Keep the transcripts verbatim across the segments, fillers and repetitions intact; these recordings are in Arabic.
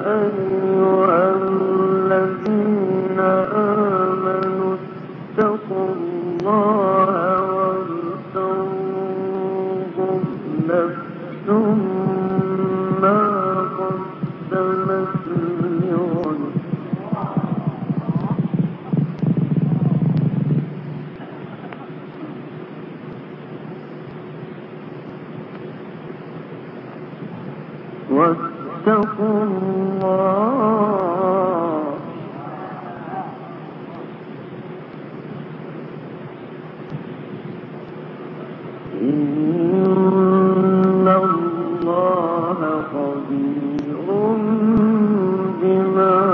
أيها الذين آمنوا اتقوا الله ولتنظر نفس ما قدمت لغد واتقوا الله إن الله خبير بما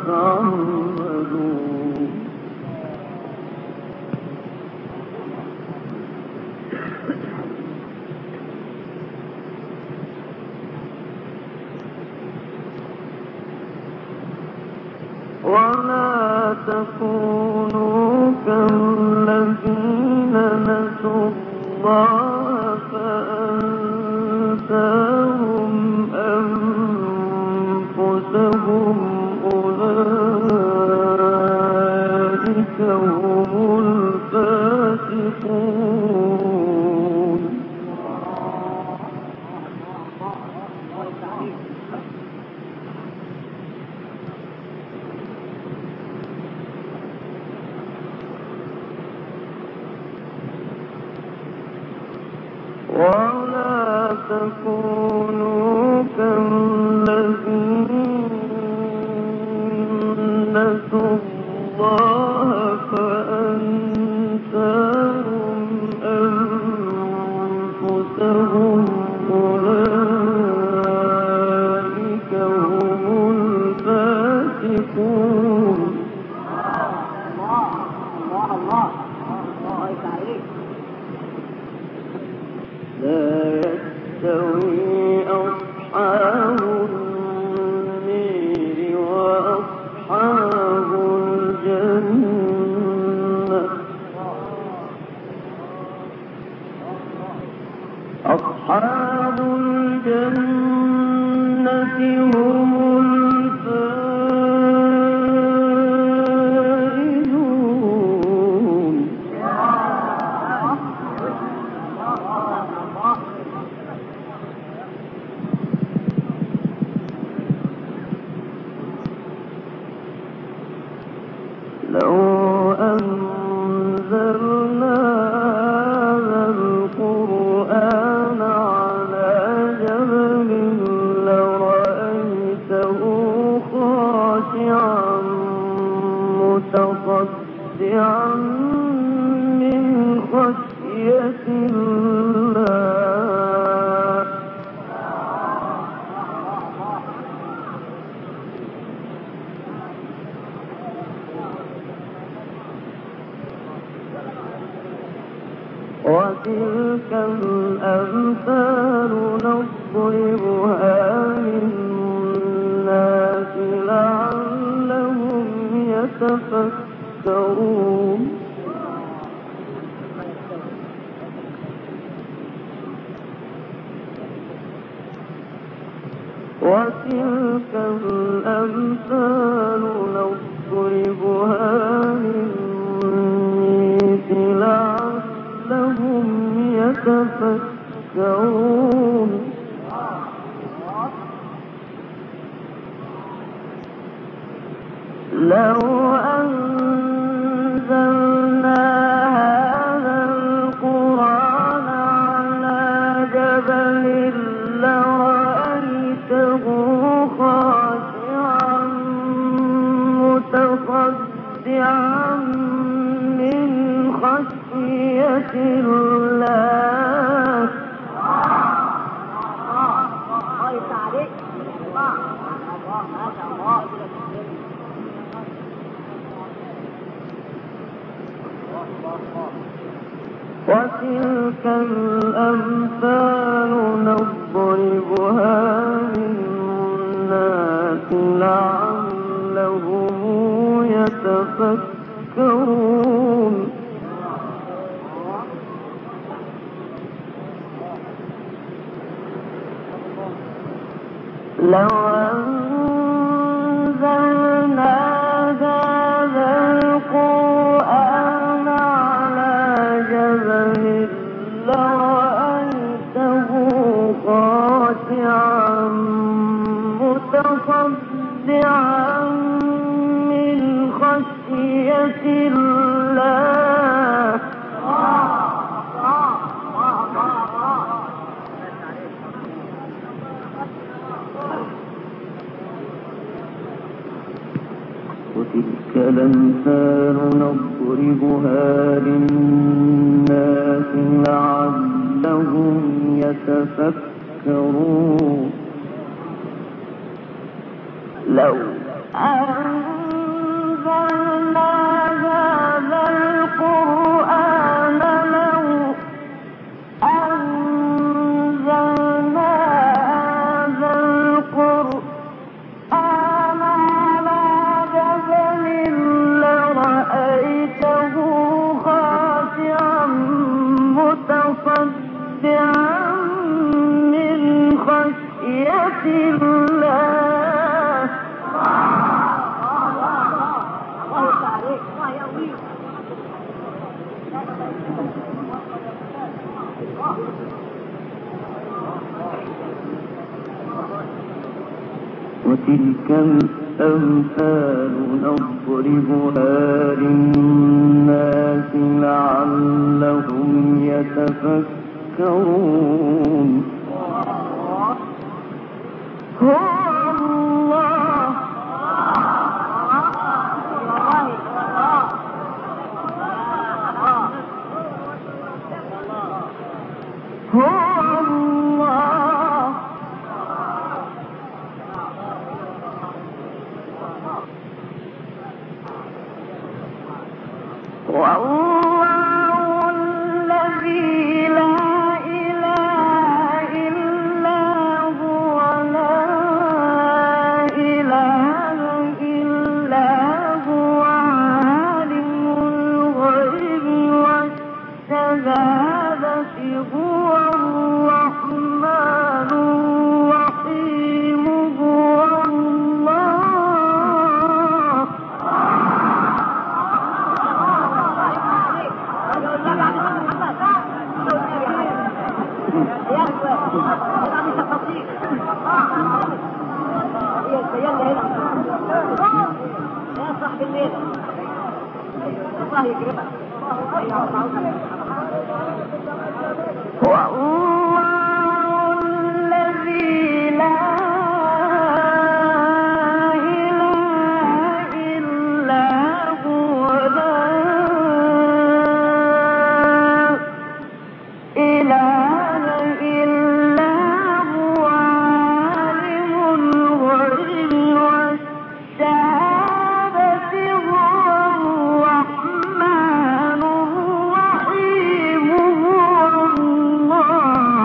تعملون ولا تكونوا كالذين نسوا الله فأنساهم أنفسهم أولئك هم الفاسقون ولا تكونوا كالذين نسوا الله فأنساهم أنفسهم أولئك هم الفاسقون لا يستوي أصحاب النير وأصحاب الجنة أصحاب الجنة هم الفائزون لو أنزلنا هذا القرآن على جبل لرأيته خاشعا متصدعا من خشية الله وتلك الأمثال نضربها للناس لعلهم يتفكرون وتلك الأمثال نضربها للناس لعلهم يتفكرون لو أنزلنا هذا القرآن على جبل لرأيته خاشعا متصدعا من خشية الله وتلك الأمثال نضربها للناس لعلهم يتفكرون لو متصدعا من خشية الله. وتلك الأمثال نضربها للناس لعلهم يتفكرون. لو أنزلنا هذا القرآن لو أنزلنا هذا القرآن على جبل لرأيته خاشعا متصدعا من خشية الله. وتلك الأمثال نضربها للناس لعلهم يتفكرون. هو الله هو الله والله الذي لا إله إلا هو لا إله إلا هو عالم الغيب والشهادة هو الرحمن الرحيم هو الله. يا صاحب الليل الله يكرمك. والله الذي لا إله إلا هو لا إله إلا هو عالم الغيب والشهادة هو الرحمن الرحيم هو الله.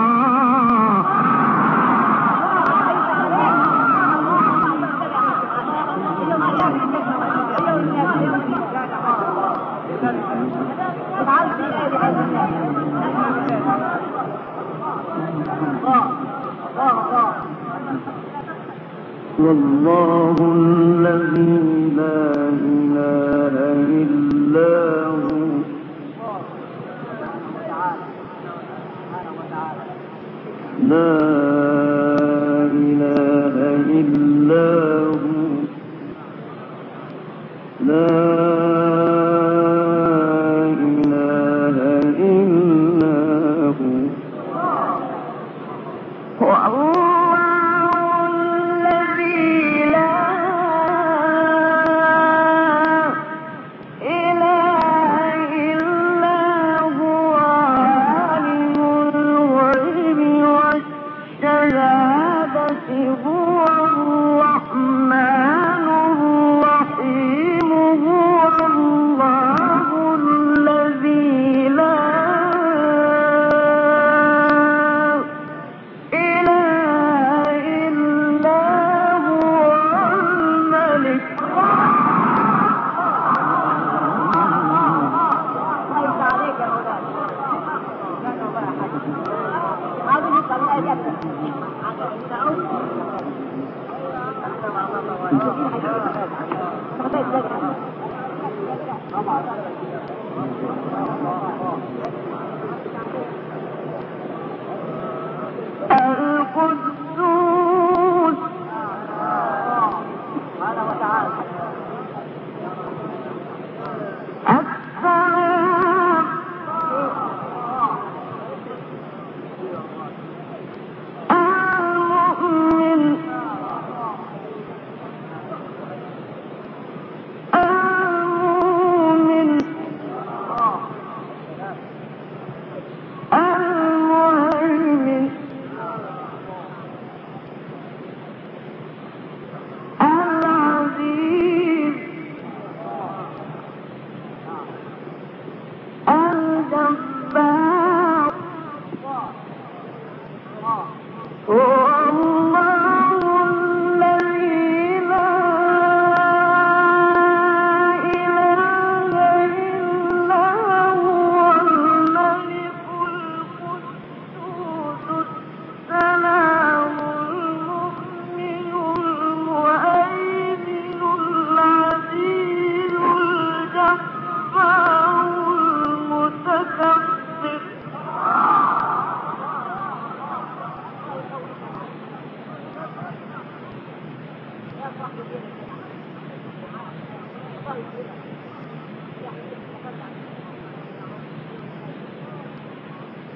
والله الذي لا إله إلا هو لا إله إلا هو لا إله إلا هو والله الذي لا إله إلا هو عالم الغيب والشهادة هو الرحمن الرحيم هو الله الذي لا إله إلا هو الملك. القدوس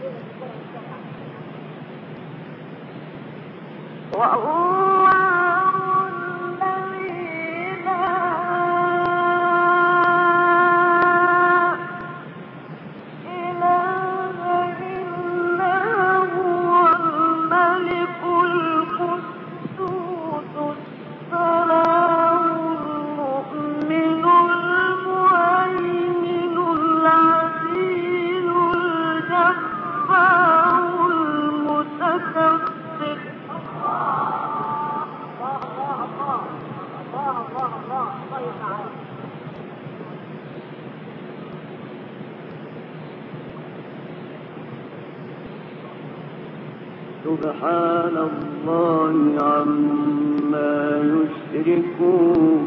سبحان الله عما يشركون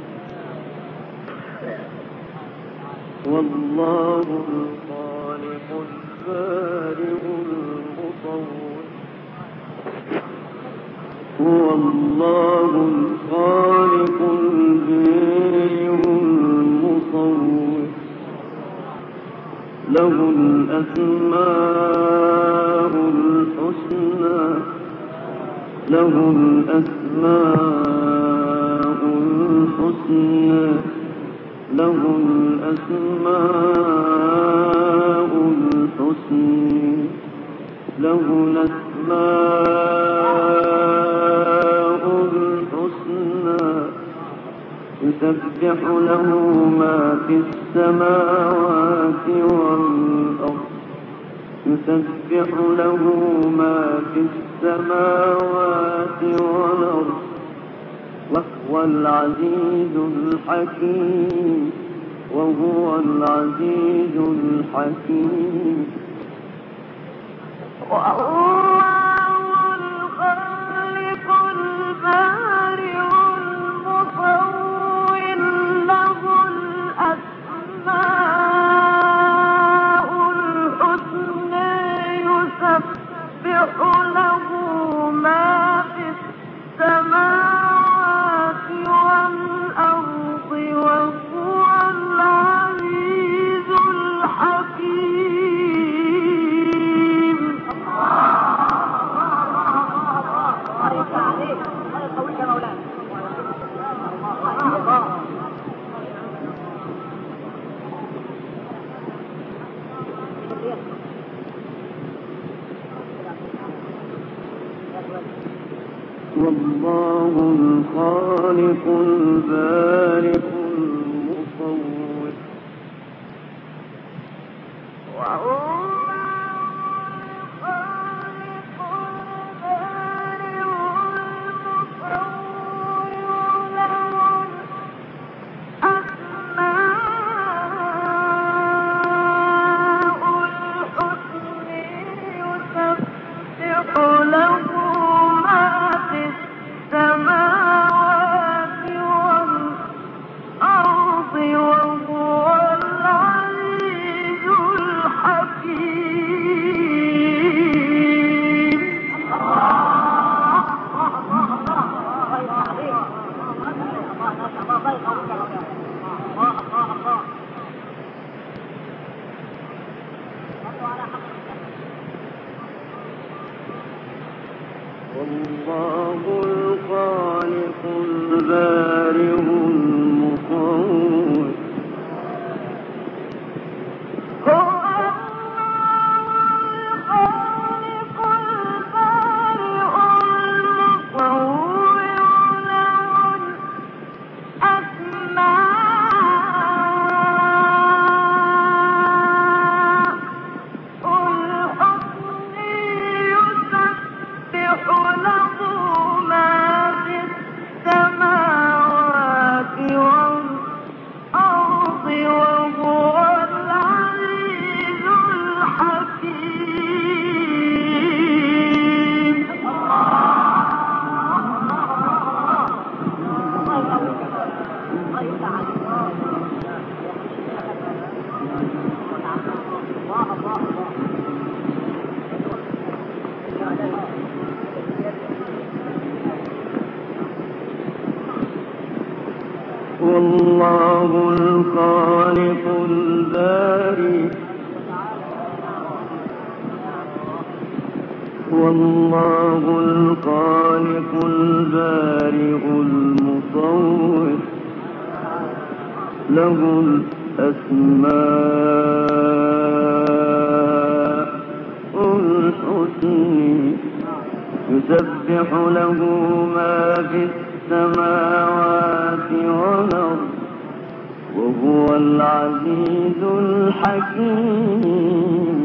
والله الخالق البارئ المصور هو الله الخالق البارئ المصور له الأسماء الحسنى له الأسماء الحسنى له الأسماء الحسنى له الأسماء الحسنى يسبح له ما في السماوات والأرض يسبح له ما في السماوات والأرض وهو العزيز الحكيم وهو العزيز الحكيم والله الخالق البارئ المصور له الأسماء الحسنى يسبح له ما في السماوات والأرض وهو العزيز الحكيم. والله الخالق البارئ المصور والله الخالق البارئ المصور والله الخالق البارئ والله الخالق البارئ المصور له الأسماء الحسنى يسبح له ما في السماوات والأرض وهو العزيز الحكيم.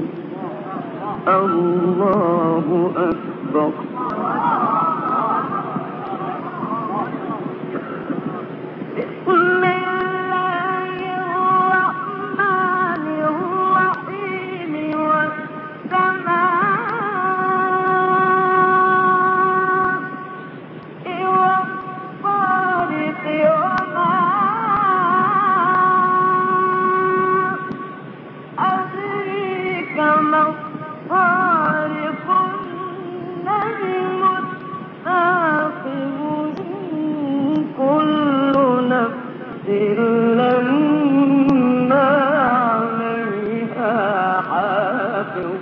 الله أكبر. بسم الله الرحمن الرحيم والسماء والطارق وما أدريك ما الطارق النجم الثاقب كل نفس لما عليها حافظ.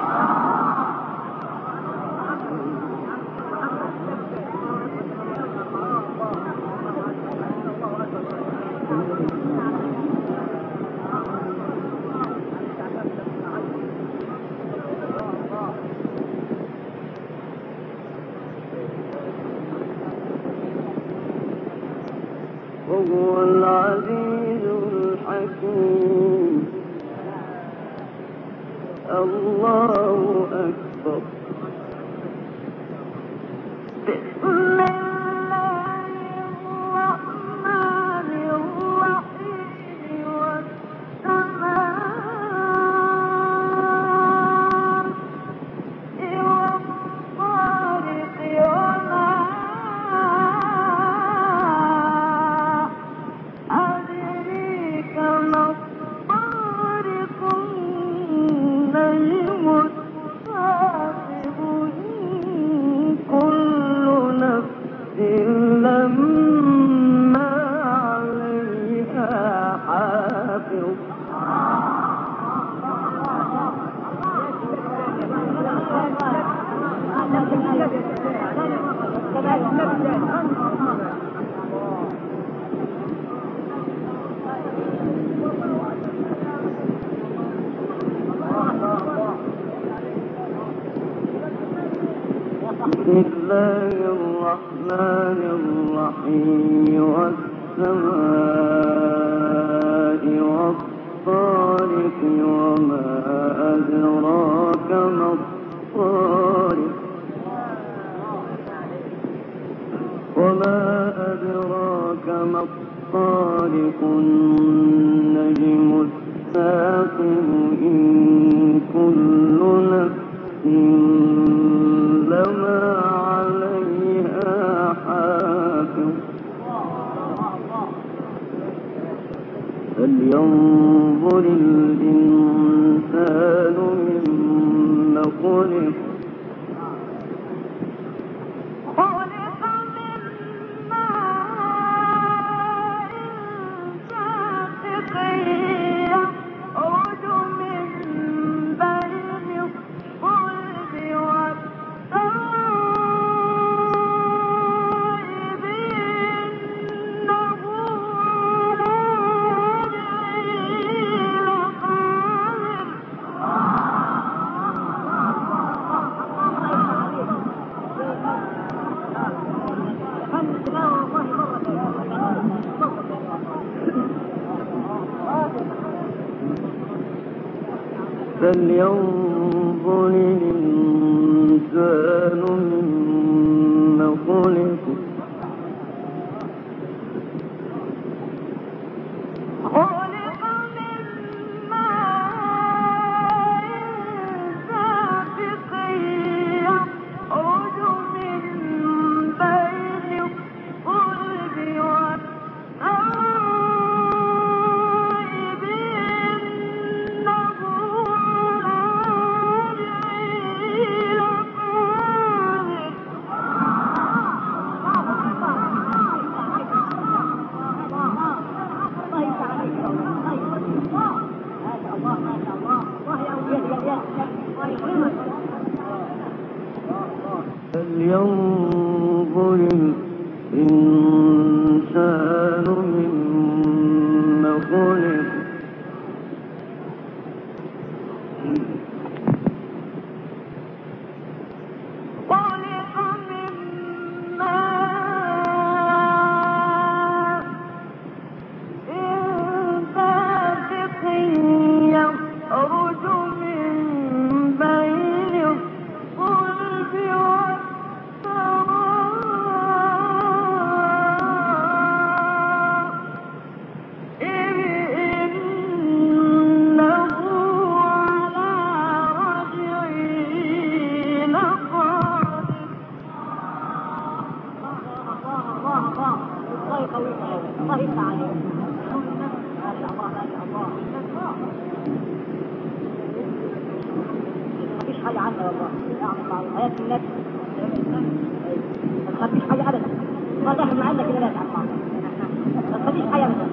وهو العزيز الحكيم. الله أكبر. بسم الله الرحمن الرحيم والسماء والطارق وما أدريك ما الطارق النجم الثاقب كل نفس لما عليها حافظ. بسم الله الرحمن الرحيم والسماء والطارق وما أدراك ما الطارق وما أدراك ما الطارق النجم الثاقب إن كل نفس لما عليها حافظ. فلينظر الإنسان مما خلق. خلق من ماء دافق يخرج من بين الصلب والترائب إنه فلينظر الإنسان مما خلق. خلق من ماء دافق يخرج من بين الصلب والترائب إنه فلينظر الإنسان مما خلق خلق من ماء دافق يخرج من بين الصلب والترائب إنه على رجعه لقادر. الله الله الله يقويك يا ولد. الله يفتح عليك. ما شاء الله ما شاء الله. ما فيش حاجة عنده والله. اعمل معروف. حياة النفس. ما فيش حاجة أبدا. ما داخل ما عندك إلا لا تعمل. ما فيش حاجة أبدا.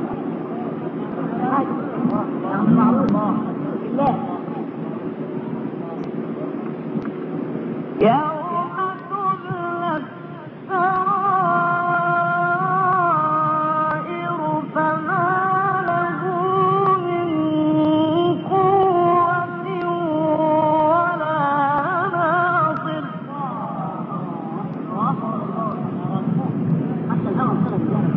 اعمل معروف. بالله. يوم تبلى السرائر فما له من قوة ولا ناصر. حتى الهوى انطلق بذلك.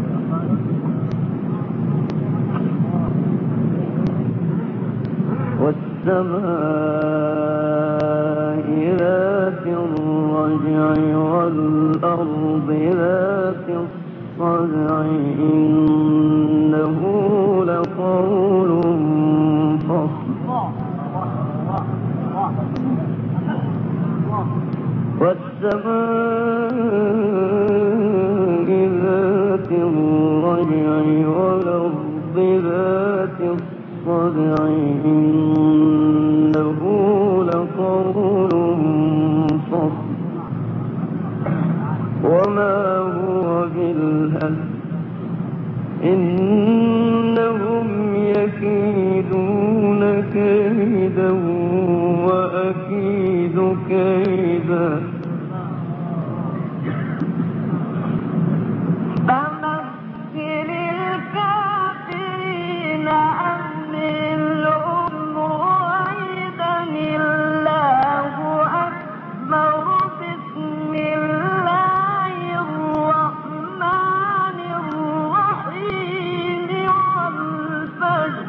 والسماء ذات الرجع والأرض ذات الصدع إنه لقول فصل والسماء ذات الرجع والأرض ذات الصدع إنه لقول فصل وما هو بالهزل إنهم يكيدون كيدا وأكيد كيدا فمثل الكافرين أمهلهم رويدا الله أكبر بسم الله الرحمن الرحيم والفجر.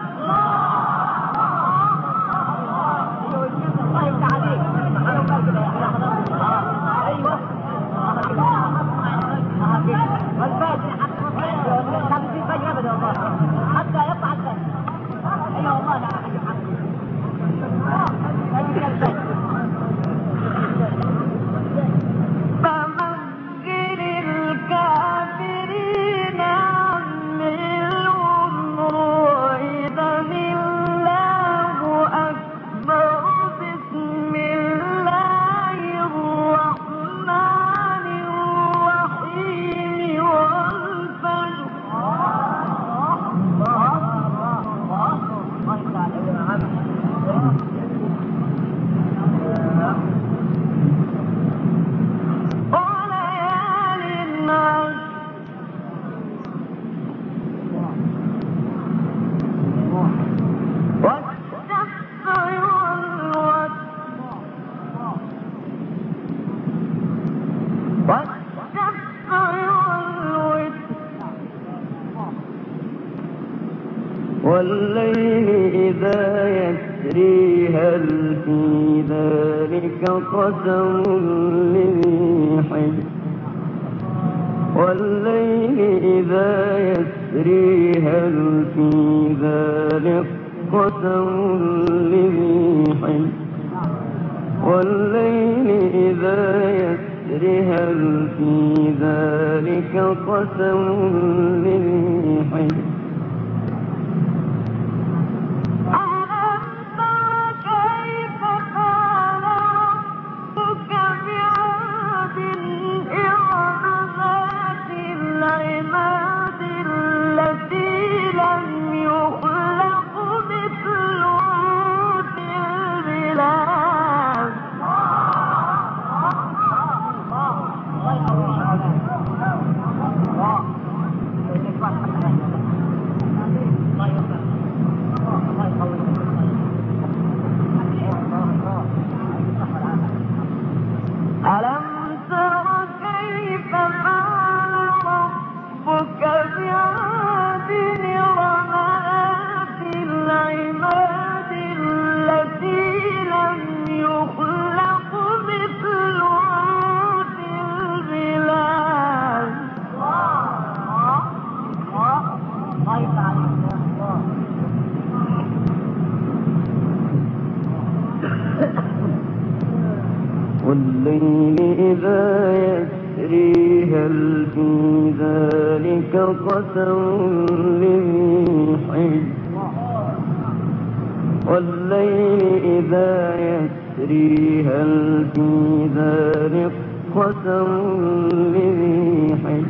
الله يفتح عليك. أنا وقال كده يا أخي. أيوه. والفجر كان في فجر أبدا والله حتى يطلع الفجر. أيوه والله لا أحد يحقق. فجر الفجر. فمثل الكافرين أمهلهم رويدا الله أكبر بسم الله الرحمن الرحيم والفجر. وليال عشر والشفع والوتر والشفع والوتر والليل إذا يسري هل في ذلك قسم لذي حجر والليل إذا يسري هل في ذلك قسم لذي حجر والليل إذا يسري هل في ذلك قسم لذي حجر ألم تر كيف فعل ربك بعاد إرم ذات العماد التي لم يخلق مثلها في البلاد. والليل إذا يسري هل في ذلك قسم لذي حجر والليل إذا يسري هل في ذلك قسم لذي حجر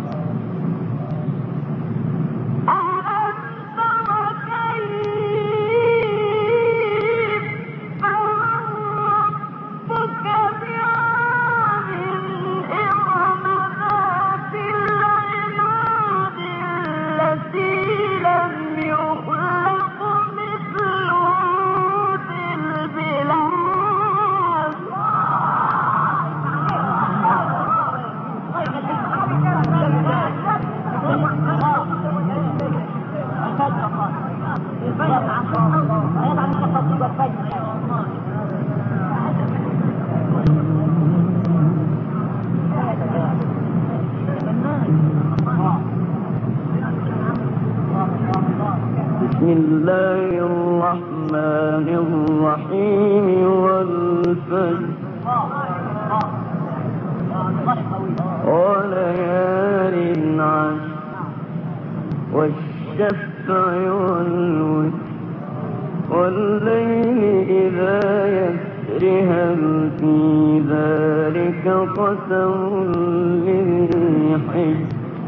بسم الله الرحمن الرحيم والفجر وليال عشر والشفع والوتر والليل إذا يسر هل في ذلك قسم لذي حجر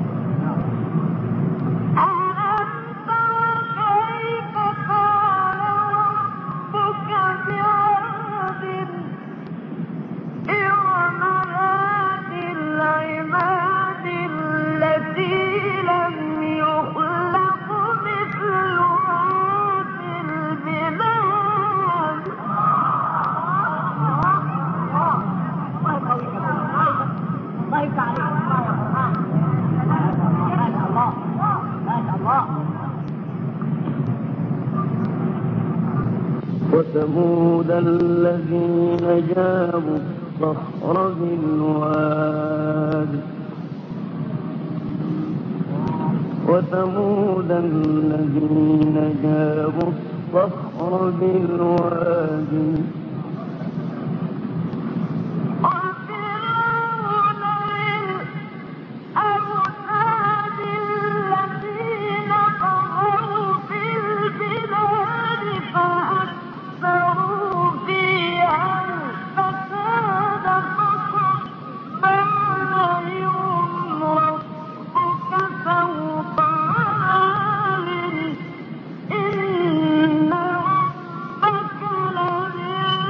وثمود الذين جابوا الصخر بالواد وثمود الذين جابوا الصخر بالواد إن ربك لبالمرصاد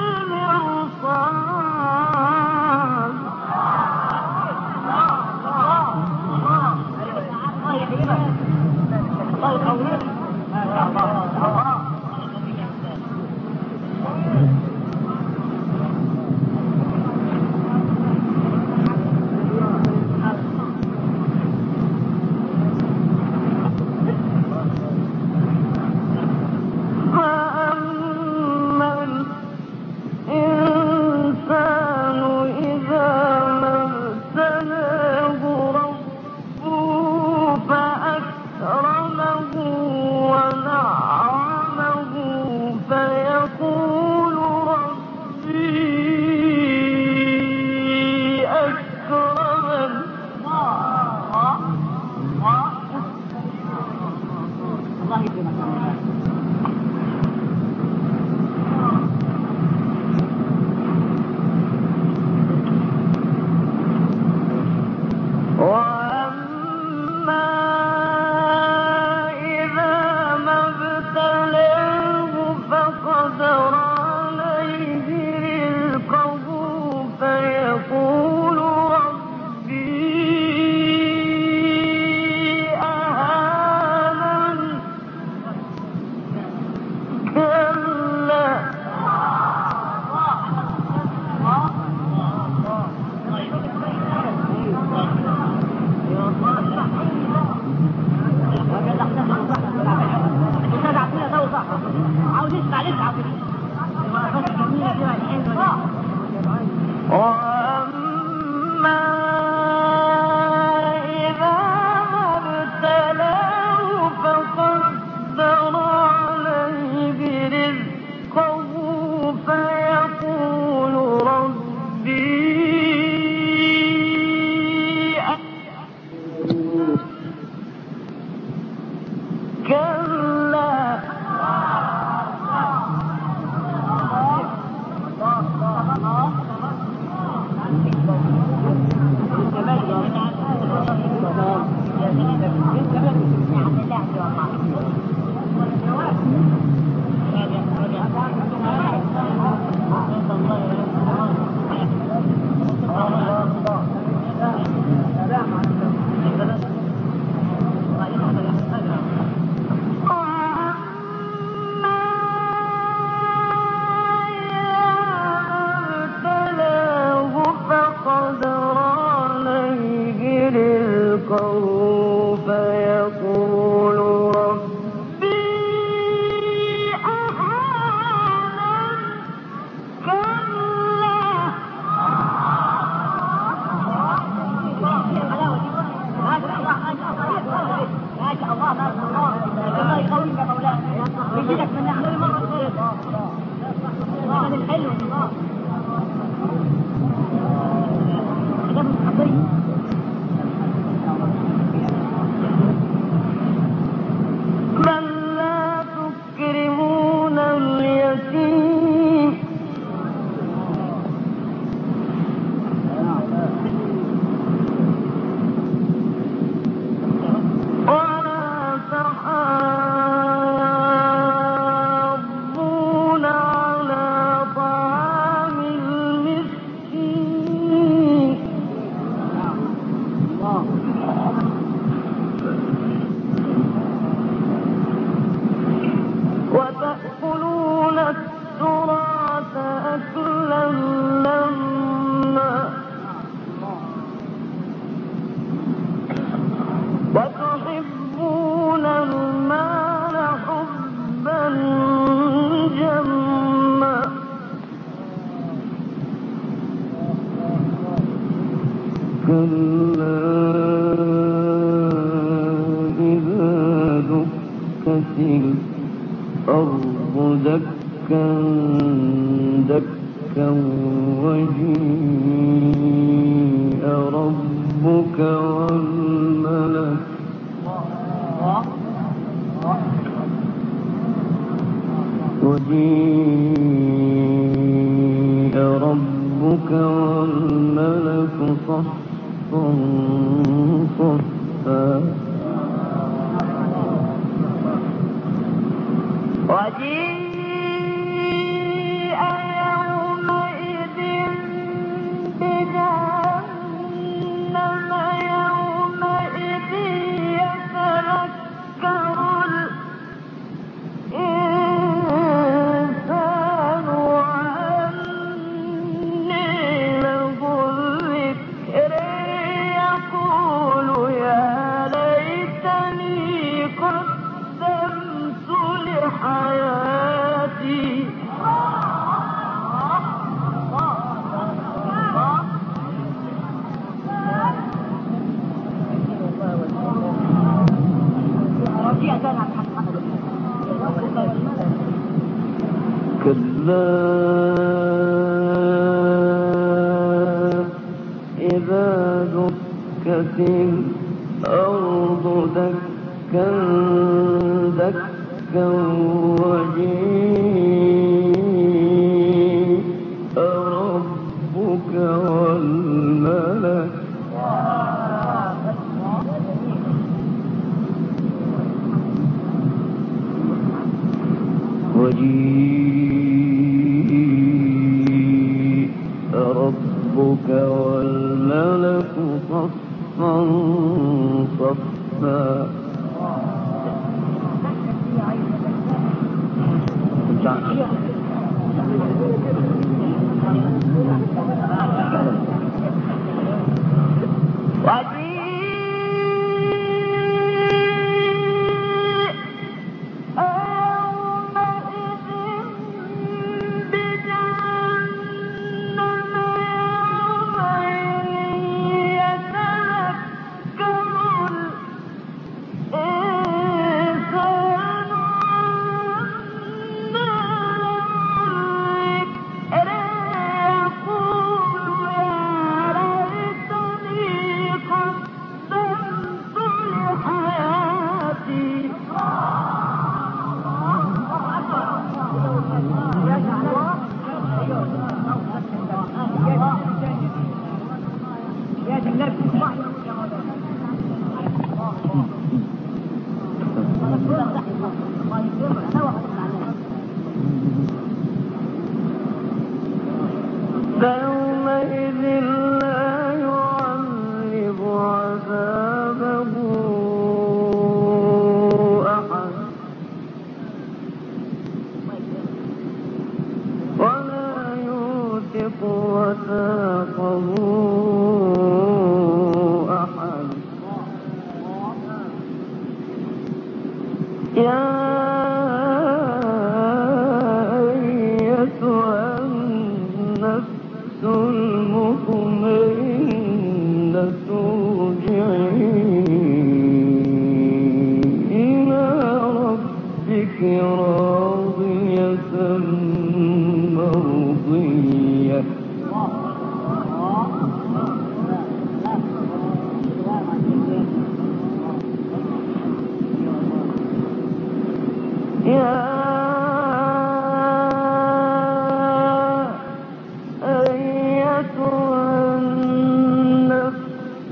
إِنَّ فيومئذ لا يعذب عذابه أحد ولا يوثق وثاقه أحد. يا أيتها النفس المطمئنة ارجعي إلى ربك راضية مرضية. يا أيتها النفس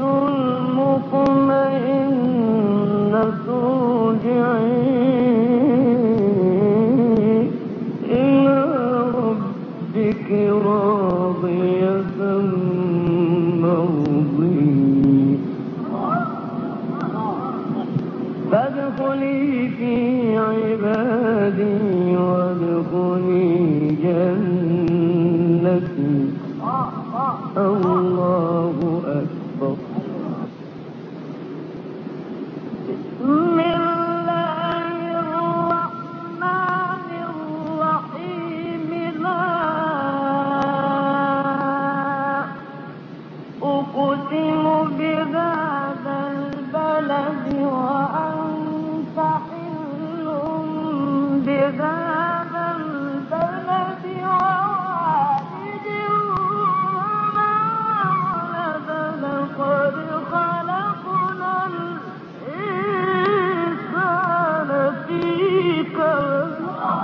المطمئنة ارجعي إلى ربك راضية مرضية فادخلي في عبادي وادخلي جنتي. الله أكبر. بسم الله الرحمن الرحيم. لا أقسم بهذا البلد وأنت حل بهذا البلد ووالد وما ولد. لقد خلقنا الإنسان في كبد.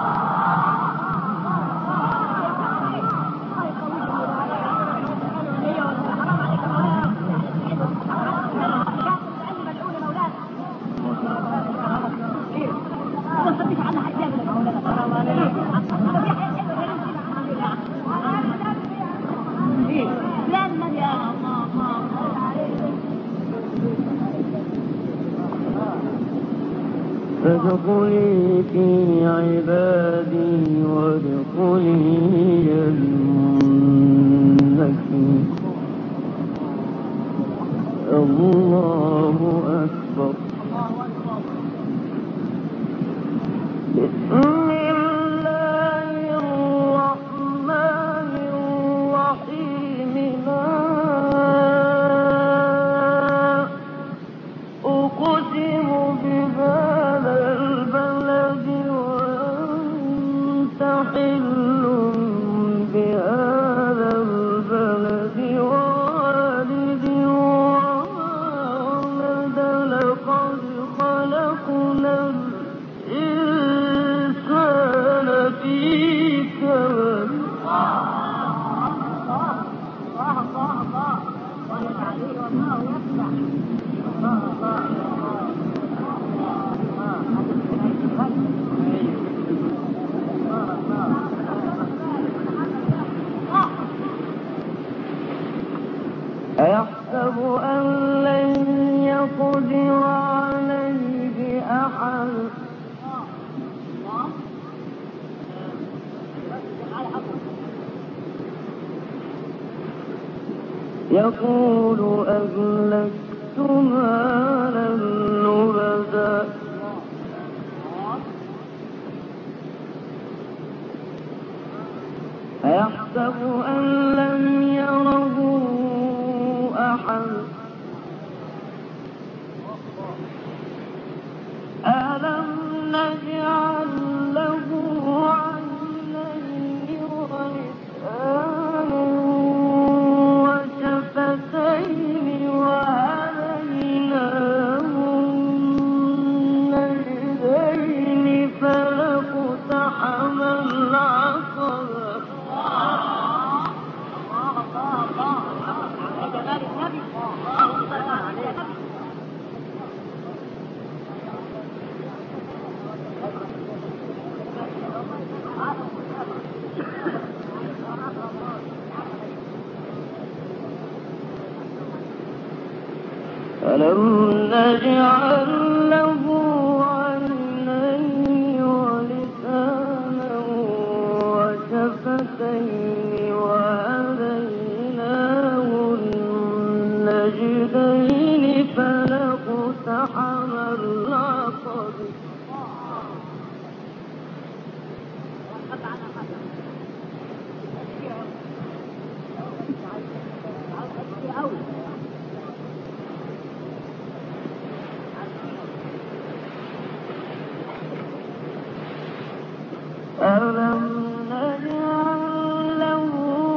فادخلي في عبادي وادخلي جنتي. الله أكبر. بسم الله الرحمن الرحيم. لا أقسم بهذا البلد وأنت حل بهذا البلد ووالد وما ولد. لقد خلقنا الإنسان في كبد. أيحسب أن لن يقدر عليه أحد. يقول أهلكت مالا لبدا. أيحسب أن لم يره أحد. ألم نجعل له عينين ولسانا وشفتين وهديناه النجدين فلاقتحم العقبة. ألم نجعل له عينين ولسانا وشفتين وهديناه النجدين فلاقتحم العقبة ألم نجعل له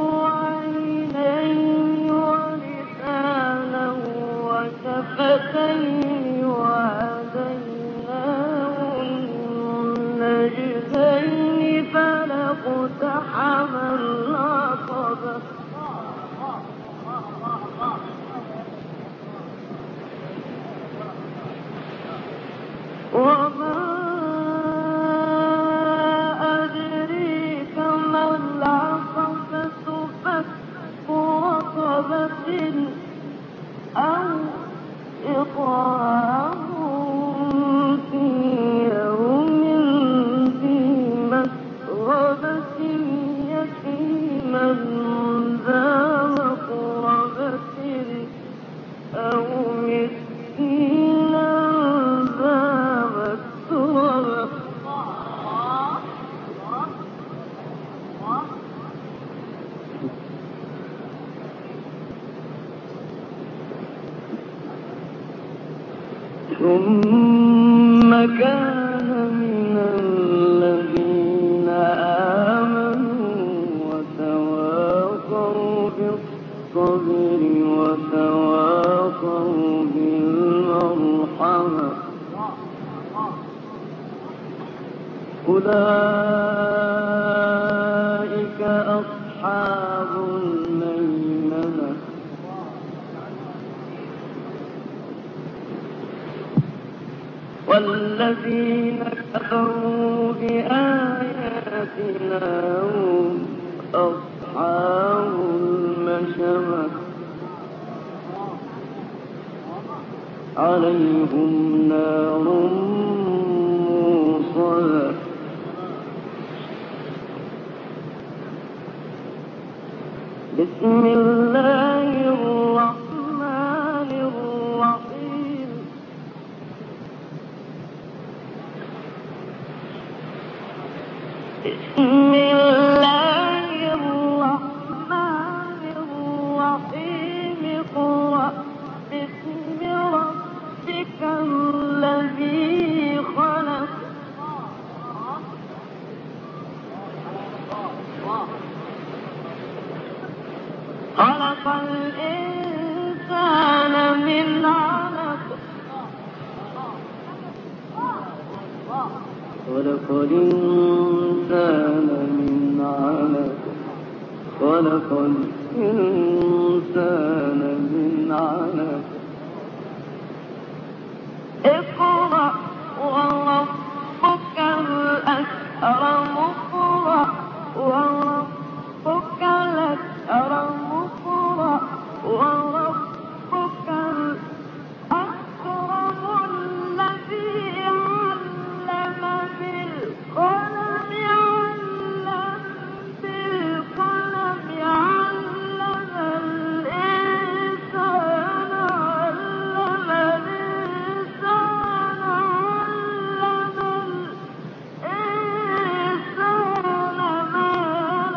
عينين ولسانا وشفتين وهديناه النجدين فلاقتحم العقبة وما أدريك ما العقبة فك رقبة أو إطعام في يوم ذي مسغبة يتيما ذا مقربة أو مسكينا ذا متربة ثم كان من الذين آمنوا وتواصوا بالصبر وتواصوا بالمرحمة أولئك أصحاب الميمنة والذين كفروا بآياتنا هم أصحاب المشأمة عليهم نار موصدة بسم الله الرحمن الرحيم بسم الله الرحمن الرحيم اقرأ باسم ربك الذي خلق خلق الإنسان من علق خلق الإنسان من علق خلق الإنسان من علق اقرأ وربك الأكرم اقرأ وربك الأكرم اقرأ وربك الأكرم الذي علم بالقلم علم بالقلم علم الإنسان علم الإنسان علم الإنسان ما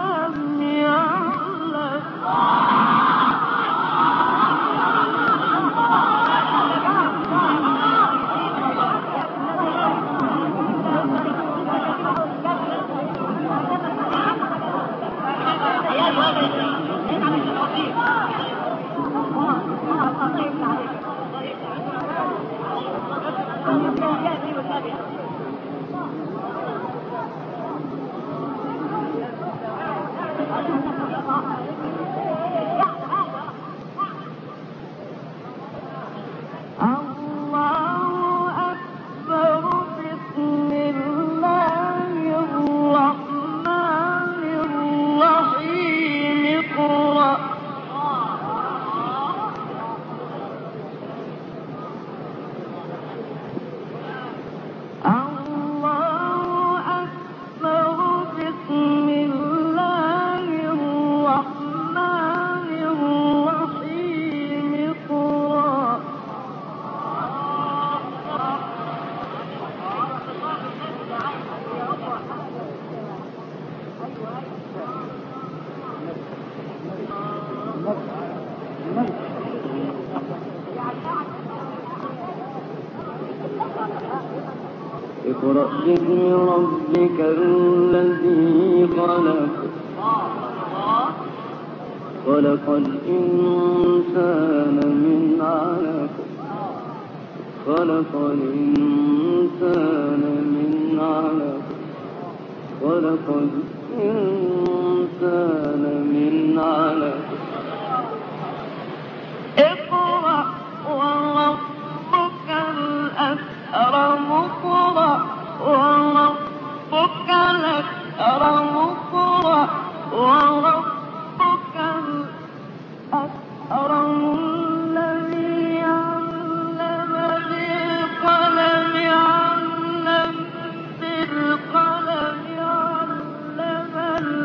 اقرأ باسم ربك الذي خلق خلق الإنسان من علق خلق الإنسان من علق خلق الإنسان من علق اقرأ وربك الأكرم اقرأ وربك الأكرم اقرأ وربك الأكرم الذي علم بالقلم علم بالقلم علم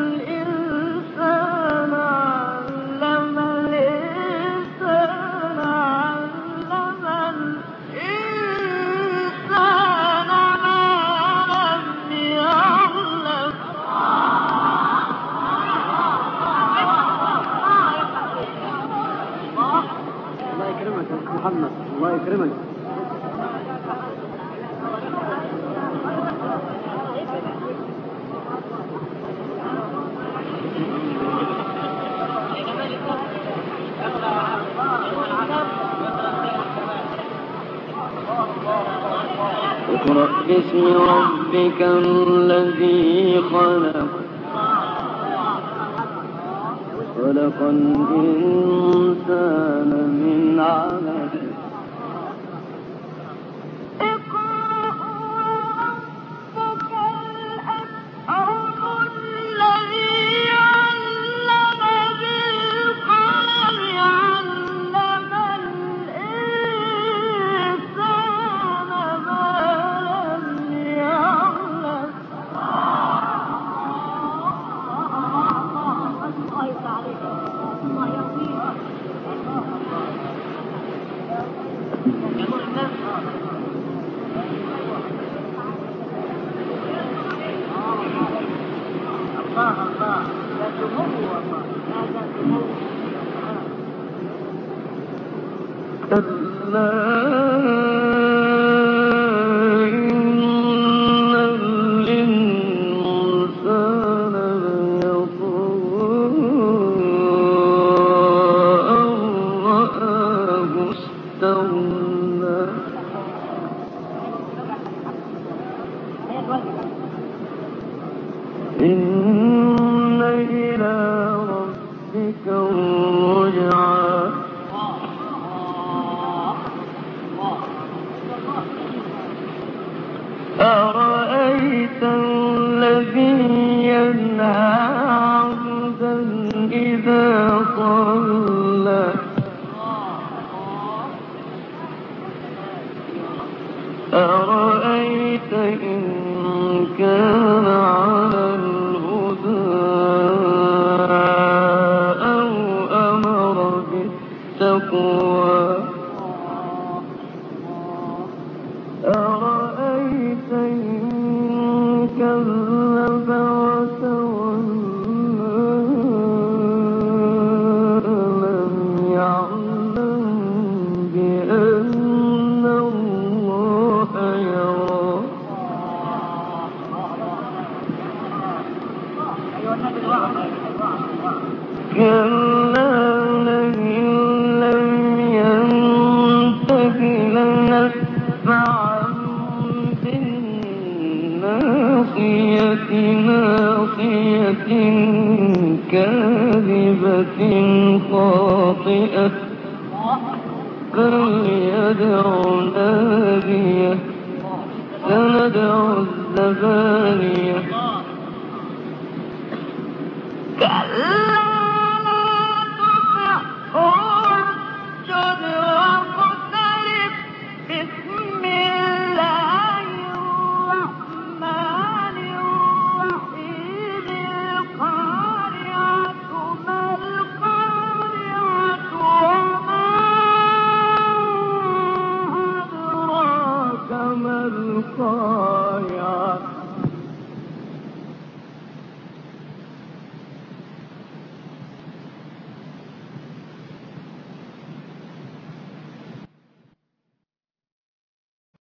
الإنسان علم الإنسان علم الإنسان ما لم يعلم الله يكرمك يا محمد، الله يكرمك. اقرأ باسم ربك الذي خلق خلق الإنسان من علق كلا إن الإنسان ليطغى أن رآه استغنى إن إلى ربك الرجعى أرأيت الذي ينهى عبدا إذا صلى أرأيت إن كان على الهدى أو أمر بالتقوى أرأيت إن كذب وتولى ألم يعلم بأن الله يرى كلا لئن لم ينته لنسفعا بالناصية ناصية كاذبة خاطئة فليدع ناديه سندع الزبانية